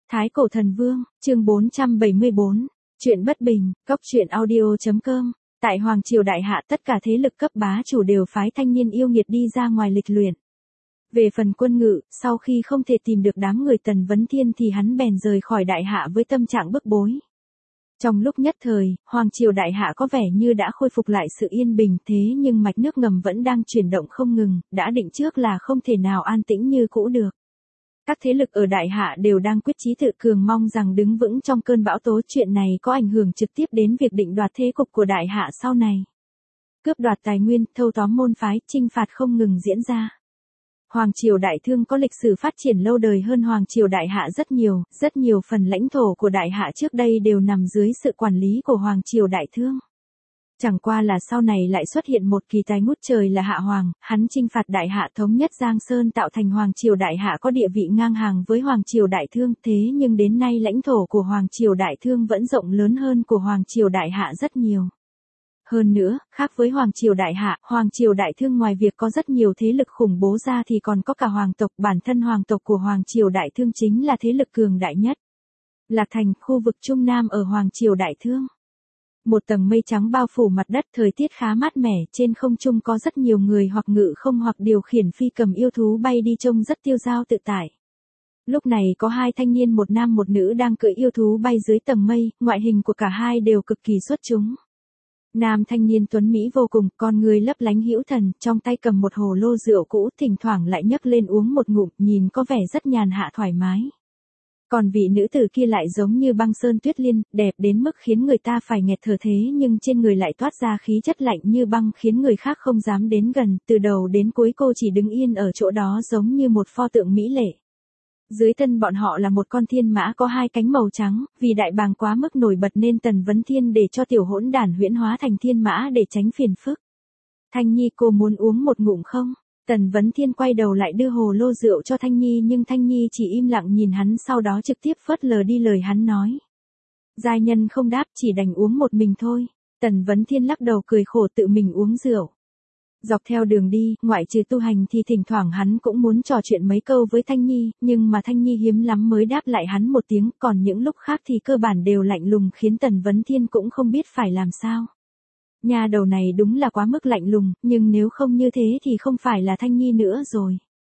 Thái Cổ Thần Vương, chương 474, chuyện bất bình, cốc truyện audio.com. Tại Hoàng Triều Đại Hạ tất cả thế lực cấp bá chủ đều phái thanh niên yêu nghiệt đi ra ngoài lịch luyện. Về phần Quân Ngự, sau khi không thể tìm được đám người Tần Vấn Thiên thì hắn bèn rời khỏi Đại Hạ với tâm trạng bức bối. Trong lúc nhất thời, Hoàng Triều Đại Hạ có vẻ như đã khôi phục lại sự yên bình, thế nhưng mạch nước ngầm vẫn đang chuyển động không ngừng, đã định trước là không thể nào an tĩnh như cũ được. Các thế lực ở Đại Hạ đều đang quyết chí tự cường, mong rằng đứng vững trong cơn bão tố. Chuyện này có ảnh hưởng trực tiếp đến việc định đoạt thế cục của Đại Hạ sau này. Cướp đoạt tài nguyên, thâu tóm môn phái, chinh phạt không ngừng diễn ra. Hoàng Triều Đại Thương có lịch sử phát triển lâu đời hơn Hoàng Triều Đại Hạ rất nhiều phần lãnh thổ của Đại Hạ trước đây đều nằm dưới sự quản lý của Hoàng Triều Đại Thương. Chẳng qua là sau này lại xuất hiện một kỳ tài ngút trời là Hạ Hoàng, hắn chinh phạt Đại Hạ thống nhất Giang Sơn tạo thành Hoàng Triều Đại Hạ có địa vị ngang hàng với Hoàng Triều Đại Thương, thế nhưng đến nay lãnh thổ của Hoàng Triều Đại Thương vẫn rộng lớn hơn của Hoàng Triều Đại Hạ rất nhiều. Hơn nữa, khác với Hoàng Triều Đại Hạ, Hoàng Triều Đại Thương ngoài việc có rất nhiều thế lực khủng bố ra thì còn có cả hoàng tộc, bản thân hoàng tộc của Hoàng Triều Đại Thương chính là thế lực cường đại nhất. Lạc Thành, khu vực Trung Nam ở Hoàng Triều Đại Thương. Một tầng mây trắng bao phủ mặt đất, thời tiết khá mát mẻ, trên không trung có rất nhiều người hoặc ngự không hoặc điều khiển phi cầm yêu thú bay đi trông rất tiêu dao tự tại. Lúc này có hai thanh niên một nam một nữ đang cưỡi yêu thú bay dưới tầng mây, ngoại hình của cả hai đều cực kỳ xuất chúng. Nam thanh niên tuấn mỹ vô cùng, con người lấp lánh hữu thần, trong tay cầm một hồ lô rượu cũ, thỉnh thoảng lại nhấc lên uống một ngụm, nhìn có vẻ rất nhàn hạ thoải mái. Còn vị nữ tử kia lại giống như băng sơn tuyết liên, đẹp đến mức khiến người ta phải nghẹt thở, thế nhưng trên người lại toát ra khí chất lạnh như băng khiến người khác không dám đến gần, từ đầu đến cuối cô chỉ đứng yên ở chỗ đó giống như một pho tượng mỹ lệ. Dưới thân bọn họ là một con thiên mã có hai cánh màu trắng, vì đại bàng quá mức nổi bật nên Tần Vấn Thiên để cho tiểu hỗn đản huyễn hóa thành thiên mã để tránh phiền phức. Thanh Nhi, cô muốn uống một ngụm không? Tần Vấn Thiên quay đầu lại đưa hồ lô rượu cho Thanh Nhi, nhưng Thanh Nhi chỉ im lặng nhìn hắn, sau đó trực tiếp phớt lờ đi lời hắn nói. Giai nhân không đáp, chỉ đành uống một mình thôi. Tần Vấn Thiên lắc đầu cười khổ tự mình uống rượu. Dọc theo đường đi, ngoại trừ tu hành thì thỉnh thoảng hắn cũng muốn trò chuyện mấy câu với Thanh Nhi, nhưng mà Thanh Nhi hiếm lắm mới đáp lại hắn một tiếng, còn những lúc khác thì cơ bản đều lạnh lùng khiến Tần Vấn Thiên cũng không biết phải làm sao. Nhà đầu này đúng là quá mức lạnh lùng, nhưng nếu không như thế thì không phải là Thanh Nhi nữa rồi.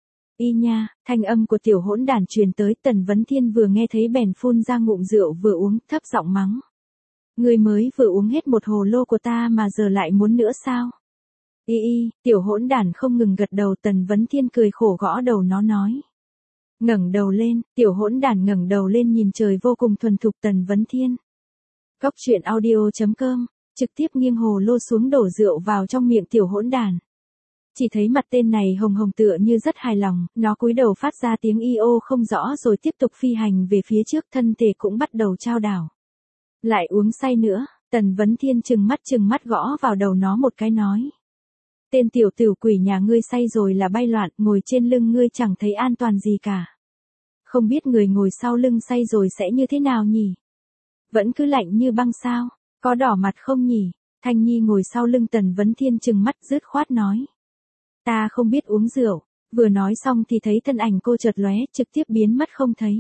Y nha, thanh âm của tiểu hỗn đản truyền tới, Tần Vấn Thiên vừa nghe thấy bèn phun ra ngụm rượu vừa uống, thấp giọng mắng. Người mới vừa uống hết một hồ lô của ta mà giờ lại muốn nữa sao? Tiểu hỗn đản không ngừng gật đầu. Tần Vấn Thiên cười khổ gõ đầu nó nói. Ngẩng đầu lên, tiểu hỗn đản ngẩng đầu lên nhìn trời vô cùng thuần thục. Tần Vấn Thiên. Cốc truyện audio.com, trực tiếp nghiêng hồ lô xuống đổ rượu vào trong miệng tiểu hỗn đản. Chỉ thấy mặt tên này hồng hồng tựa như rất hài lòng, nó cúi đầu phát ra tiếng ô không rõ rồi tiếp tục phi hành về phía trước, thân thể cũng bắt đầu chao đảo. Lại uống say nữa, Tần Vấn Thiên trừng mắt gõ vào đầu nó một cái nói. Tên tiểu tử quỷ nhà ngươi say rồi là bay loạn, ngồi trên lưng ngươi chẳng thấy an toàn gì cả. Không biết người ngồi sau lưng say rồi sẽ như thế nào nhỉ? Vẫn cứ lạnh như băng sao? Có đỏ mặt không nhỉ? Thanh Nhi ngồi sau lưng Tần Vấn Thiên trừng mắt dứt khoát nói. Ta không biết uống rượu. Vừa nói xong thì thấy thân ảnh cô chợt lóe, trực tiếp biến mất không thấy.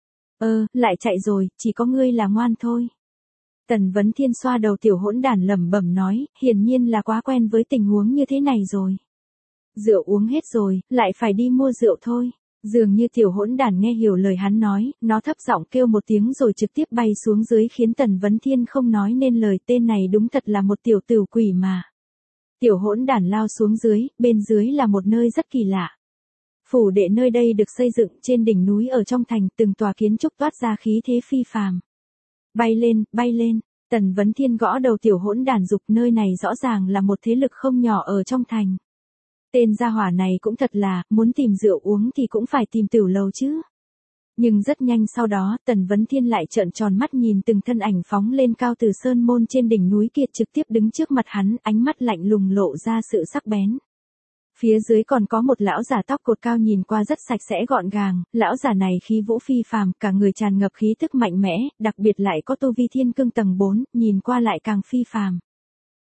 Lại chạy rồi, chỉ có ngươi là ngoan thôi. Tần Vấn Thiên xoa đầu tiểu hỗn đản lẩm bẩm nói, hiển nhiên là quá quen với tình huống như thế này rồi. Rượu uống hết rồi, lại phải đi mua rượu thôi. Dường như tiểu hỗn đản nghe hiểu lời hắn nói, nó thấp giọng kêu một tiếng rồi trực tiếp bay xuống dưới khiến Tần Vấn Thiên không nói nên lời. Tên này đúng thật là một tiểu tử quỷ mà. Tiểu hỗn đản lao xuống dưới, bên dưới là một nơi rất kỳ lạ. Phủ đệ nơi đây được xây dựng trên đỉnh núi ở trong thành, từng tòa kiến trúc toát ra khí thế phi phàm. Bay lên, Tần Vấn Thiên gõ đầu tiểu hỗn đản dục, nơi này rõ ràng là một thế lực không nhỏ ở trong thành. Tên gia hỏa này cũng thật là, muốn tìm rượu uống thì cũng phải tìm tửu lầu chứ. Nhưng rất nhanh sau đó, Tần Vấn Thiên lại trợn tròn mắt nhìn từng thân ảnh phóng lên cao từ sơn môn trên đỉnh núi kia, trực tiếp đứng trước mặt hắn, ánh mắt lạnh lùng lộ ra sự sắc bén. Phía dưới còn có một lão giả tóc cột cao nhìn qua rất sạch sẽ gọn gàng, lão giả này khí vũ phi phàm, cả người tràn ngập khí tức mạnh mẽ, đặc biệt lại có tu vi thiên cương tầng 4, nhìn qua lại càng phi phàm.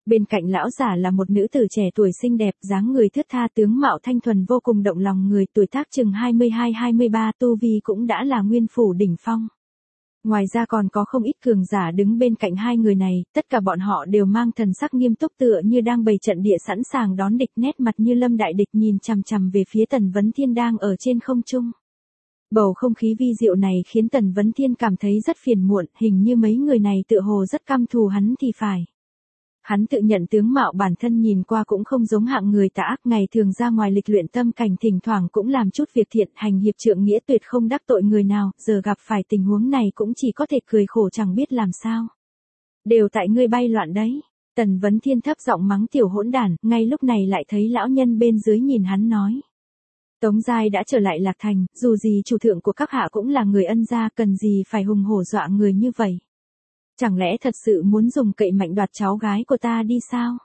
Bên cạnh lão giả là một nữ tử trẻ tuổi xinh đẹp, dáng người thướt tha, tướng mạo thanh thuần vô cùng động lòng người, tuổi tác chừng 22-23, tu vi cũng đã là nguyên phủ đỉnh phong. Ngoài ra còn có không ít cường giả đứng bên cạnh hai người này, tất cả bọn họ đều mang thần sắc nghiêm túc tựa như đang bày trận địa sẵn sàng đón địch, nét mặt như lâm đại địch nhìn chằm chằm về phía Tần Vấn Thiên đang ở trên không trung. Bầu không khí vi diệu này khiến Tần Vấn Thiên cảm thấy rất phiền muộn, hình như mấy người này tựa hồ rất căm thù hắn thì phải. Hắn tự nhận tướng mạo bản thân nhìn qua cũng không giống hạng người tà ác, ngày thường ra ngoài lịch luyện tâm cảnh, thỉnh thoảng cũng làm chút việc thiện, hành hiệp trượng nghĩa, tuyệt không đắc tội người nào, giờ gặp phải tình huống này cũng chỉ có thể cười khổ chẳng biết làm sao. Đều tại ngươi bay loạn đấy. Tần Vấn Thiên thấp giọng mắng tiểu hỗn đản, ngay lúc này lại thấy lão nhân bên dưới nhìn hắn nói. Tống Giai đã trở lại Lạc Thành, dù gì chủ thượng của các hạ cũng là người ân gia, cần gì phải hùng hổ dọa người như vậy. Chẳng lẽ thật sự muốn dùng cậy mạnh đoạt cháu gái của ta đi sao?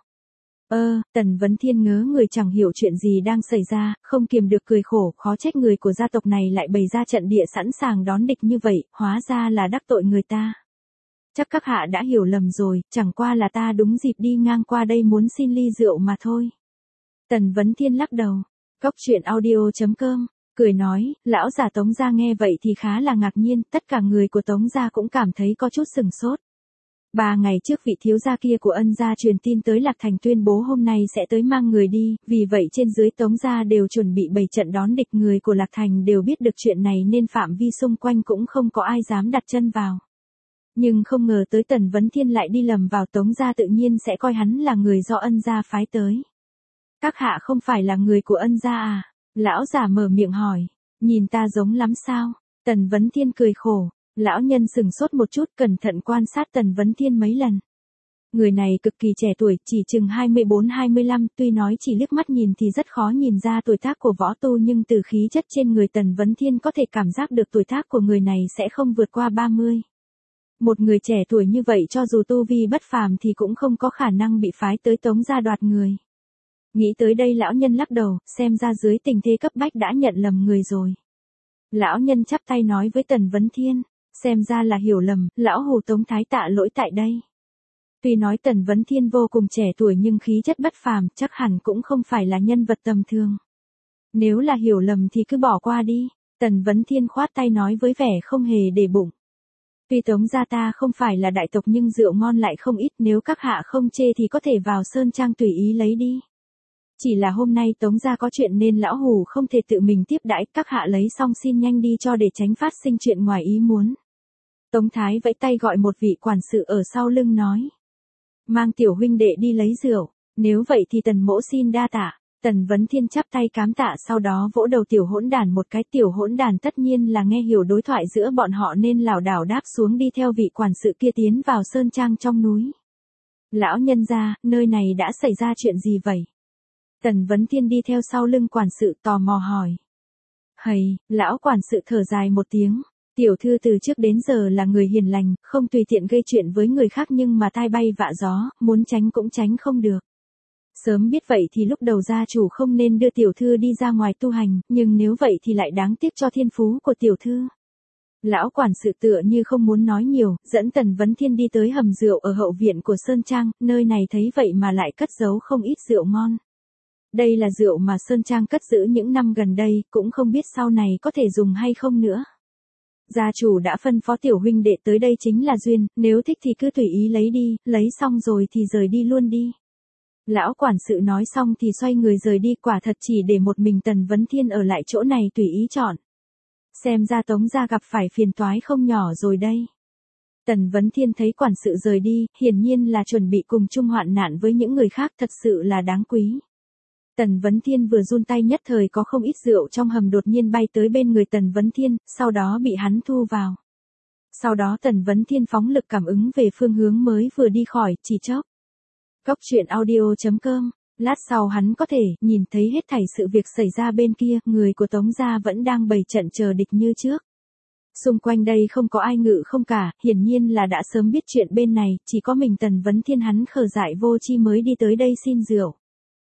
Tần Vấn Thiên ngớ người chẳng hiểu chuyện gì đang xảy ra, không kiềm được cười khổ, khó trách người của gia tộc này lại bày ra trận địa sẵn sàng đón địch như vậy, hóa ra là đắc tội người ta. Chắc các hạ đã hiểu lầm rồi, chẳng qua là ta đúng dịp đi ngang qua đây muốn xin ly rượu mà thôi. Tần Vấn Thiên lắc đầu. Cóc truyện audio.com, cười nói, lão già Tống gia nghe vậy thì khá là ngạc nhiên, tất cả người của Tống gia cũng cảm thấy có chút sừng sốt. 3 ngày trước vị thiếu gia kia của ân gia truyền tin tới Lạc Thành tuyên bố hôm nay sẽ tới mang người đi, vì vậy trên dưới Tống gia đều chuẩn bị bày trận đón địch, người của Lạc Thành đều biết được chuyện này nên phạm vi xung quanh cũng không có ai dám đặt chân vào. Nhưng không ngờ tới Tần Vấn Thiên lại đi lầm vào Tống gia, tự nhiên sẽ coi hắn là người do ân gia phái tới. Các hạ không phải là người của ân gia à? Lão giả mở miệng hỏi. Nhìn ta giống lắm sao? Tần Vấn Thiên cười khổ. Lão nhân sừng sốt một chút, cẩn thận quan sát Tần Vấn Thiên mấy lần. Người này cực kỳ trẻ tuổi, chỉ chừng 24-25, tuy nói chỉ liếc mắt nhìn thì rất khó nhìn ra tuổi tác của võ tu, nhưng từ khí chất trên người Tần Vấn Thiên có thể cảm giác được tuổi tác của người này sẽ không vượt qua 30. Một người trẻ tuổi như vậy cho dù tu vi bất phàm thì cũng không có khả năng bị phái tới Tống gia đoạt người. Nghĩ tới đây lão nhân lắc đầu, xem ra dưới tình thế cấp bách đã nhận lầm người rồi. Lão nhân chắp tay nói với Tần Vấn Thiên, xem ra là hiểu lầm, lão hù Tống thái tạ lỗi tại đây. Tuy nói Tần Vấn Thiên vô cùng trẻ tuổi nhưng khí chất bất phàm, chắc hẳn cũng không phải là nhân vật tầm thường. Nếu là hiểu lầm thì cứ bỏ qua đi, Tần Vấn Thiên khoát tay nói với vẻ không hề để bụng. Tuy Tống gia ta không phải là đại tộc nhưng rượu ngon lại không ít, nếu các hạ không chê thì có thể vào sơn trang tùy ý lấy đi. Chỉ là hôm nay Tống gia có chuyện nên lão hù không thể tự mình tiếp đãi, các hạ lấy xong xin nhanh đi cho để tránh phát sinh chuyện ngoài ý muốn. Tống Thái vẫy tay gọi một vị quản sự ở sau lưng nói. Mang tiểu huynh đệ đi lấy rượu, nếu vậy thì Tần mỗ xin đa tạ. Tần Vấn Thiên chắp tay cám tạ, sau đó vỗ đầu tiểu hỗn đản một cái. Tiểu hỗn đản tất nhiên là nghe hiểu đối thoại giữa bọn họ nên lảo đảo đáp xuống đi theo vị quản sự kia tiến vào sơn trang trong núi. Lão nhân gia, nơi này đã xảy ra chuyện gì vậy? Tần Vấn Thiên đi theo sau lưng quản sự tò mò hỏi. Hầy, lão quản sự thở dài một tiếng. Tiểu thư từ trước đến giờ là người hiền lành, không tùy tiện gây chuyện với người khác nhưng mà tai bay vạ gió, muốn tránh cũng tránh không được. Sớm biết vậy thì lúc đầu gia chủ không nên đưa tiểu thư đi ra ngoài tu hành, nhưng nếu vậy thì lại đáng tiếc cho thiên phú của tiểu thư. Lão quản sự tựa như không muốn nói nhiều, dẫn Tần Vấn Thiên đi tới hầm rượu ở hậu viện của Sơn Trang, nơi này thấy vậy mà lại cất giấu không ít rượu ngon. Đây là rượu mà Sơn Trang cất giữ những năm gần đây, cũng không biết sau này có thể dùng hay không nữa. Gia chủ đã phân phó tiểu huynh đệ tới đây chính là duyên, nếu thích thì cứ tùy ý lấy đi, lấy xong rồi thì rời đi luôn đi. Lão quản sự nói xong thì xoay người rời đi, quả thật chỉ để một mình Tần Vấn Thiên ở lại chỗ này tùy ý chọn. Xem ra Tống gia gặp phải phiền toái không nhỏ rồi đây. Tần Vấn Thiên thấy quản sự rời đi, hiển nhiên là chuẩn bị cùng chung hoạn nạn với những người khác, thật sự là đáng quý. Tần Vấn Thiên vừa run tay nhất thời có không ít rượu trong hầm đột nhiên bay tới bên người Tần Vấn Thiên, sau đó bị hắn thu vào. Sau đó Tần Vấn Thiên phóng lực cảm ứng về phương hướng mới vừa đi khỏi, chỉ chốc. Cóc truyện audio.com, lát sau hắn có thể nhìn thấy hết thảy sự việc xảy ra bên kia, người của Tống gia vẫn đang bày trận chờ địch như trước. Xung quanh đây không có ai ngự không cả, hiển nhiên là đã sớm biết chuyện bên này, chỉ có mình Tần Vấn Thiên hắn khờ dại vô tri mới đi tới đây xin rượu.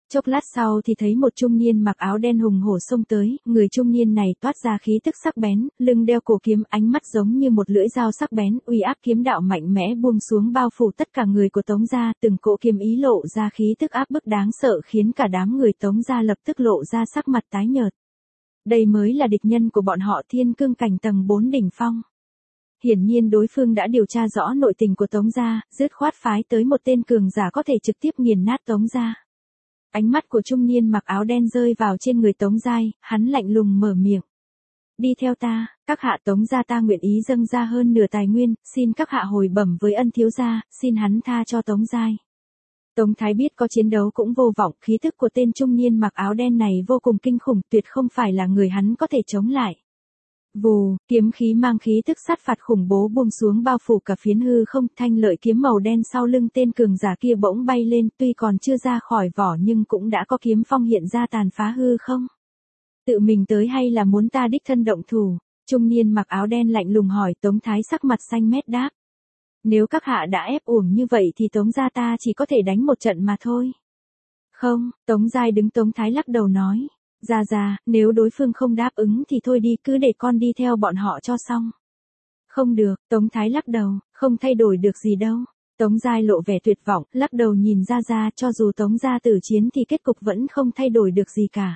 Chốc lát sau thì thấy một trung niên mặc áo đen hùng hổ xông tới, người trung niên này toát ra khí tức sắc bén, lưng đeo cổ kiếm, ánh mắt giống như một lưỡi dao sắc bén, uy áp kiếm đạo mạnh mẽ buông xuống bao phủ tất cả người của Tống gia, từng cỗ kiếm ý lộ ra khí tức áp bức đáng sợ khiến cả đám người Tống gia lập tức lộ ra sắc mặt tái nhợt. Đây mới là địch nhân của bọn họ, Thiên Cương cảnh tầng 4 đỉnh phong. Hiển nhiên đối phương đã điều tra rõ nội tình của Tống gia, dứt khoát phái tới một tên cường giả có thể trực tiếp nghiền nát Tống gia. Ánh mắt của trung niên mặc áo đen rơi vào trên người Tống Giai, hắn lạnh lùng mở miệng. Đi theo ta, các hạ Tống gia ta nguyện ý dâng ra hơn nửa tài nguyên, xin các hạ hồi bẩm với ân thiếu gia, xin hắn tha cho Tống Giai. Tống Thái biết có chiến đấu cũng vô vọng, khí thức của tên trung niên mặc áo đen này vô cùng kinh khủng, tuyệt không phải là người hắn có thể chống lại. Vù, kiếm khí mang khí tức sát phạt khủng bố buông xuống bao phủ cả phiến hư không, thanh lợi kiếm màu đen sau lưng tên cường giả kia bỗng bay lên, tuy còn chưa ra khỏi vỏ nhưng cũng đã có kiếm phong hiện ra tàn phá hư không. Tự mình tới hay là muốn ta đích thân động thủ? Trung niên mặc áo đen lạnh lùng hỏi. Tống Thái sắc mặt xanh mét đáp. Nếu các hạ đã ép uổng như vậy thì Tống gia ta chỉ có thể đánh một trận mà thôi. Không, Tống Giai đứng. Tống Thái lắc đầu nói. Ra, nếu đối phương không đáp ứng thì thôi đi, cứ để con đi theo bọn họ cho xong. Không được, Tống Thái lắc đầu, không thay đổi được gì đâu. Tống Giai lộ vẻ tuyệt vọng, lắc đầu nhìn Ra, cho dù Tống gia tử chiến thì kết cục vẫn không thay đổi được gì cả.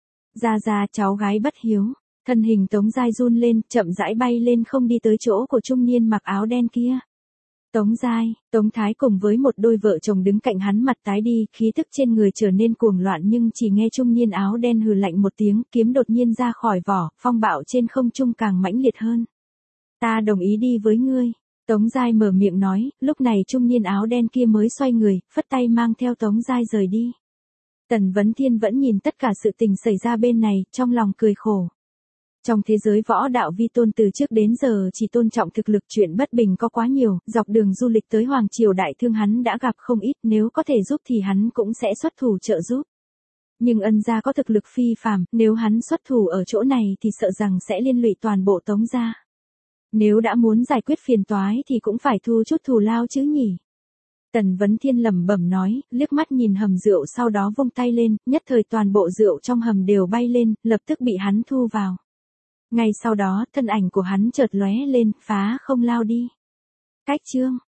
Ra, cháu gái bất hiếu. Thân hình Tống Giai run lên, chậm rãi bay lên không đi tới chỗ của trung niên mặc áo đen kia. Tống Giai, Tống Thái cùng với một đôi vợ chồng đứng cạnh hắn mặt tái đi, khí tức trên người trở nên cuồng loạn nhưng chỉ nghe trung niên áo đen hừ lạnh một tiếng, kiếm đột nhiên ra khỏi vỏ, phong bạo trên không trung càng mãnh liệt hơn. Ta đồng ý đi với ngươi. Tống Giai mở miệng nói, lúc này trung niên áo đen kia mới xoay người, phất tay mang theo Tống Giai rời đi. Tần Vấn Thiên vẫn nhìn tất cả sự tình xảy ra bên này, trong lòng cười khổ. Trong thế giới võ đạo vi tôn từ trước đến giờ chỉ tôn trọng thực lực, chuyện bất bình có quá nhiều, dọc đường du lịch tới Hoàng Triều Đại Thương hắn đã gặp không ít, nếu có thể giúp thì hắn cũng sẽ xuất thủ trợ giúp. Nhưng ân gia có thực lực phi phàm, nếu hắn xuất thủ ở chỗ này thì sợ rằng sẽ liên lụy toàn bộ Tống gia. Nếu đã muốn giải quyết phiền toái thì cũng phải thu chút thù lao chứ nhỉ. Tần Vấn Thiên lẩm bẩm nói, liếc mắt nhìn hầm rượu sau đó vung tay lên, nhất thời toàn bộ rượu trong hầm đều bay lên, lập tức bị hắn thu vào. Ngay sau đó, thân ảnh của hắn chợt lóe lên, phá không lao đi. Cách chương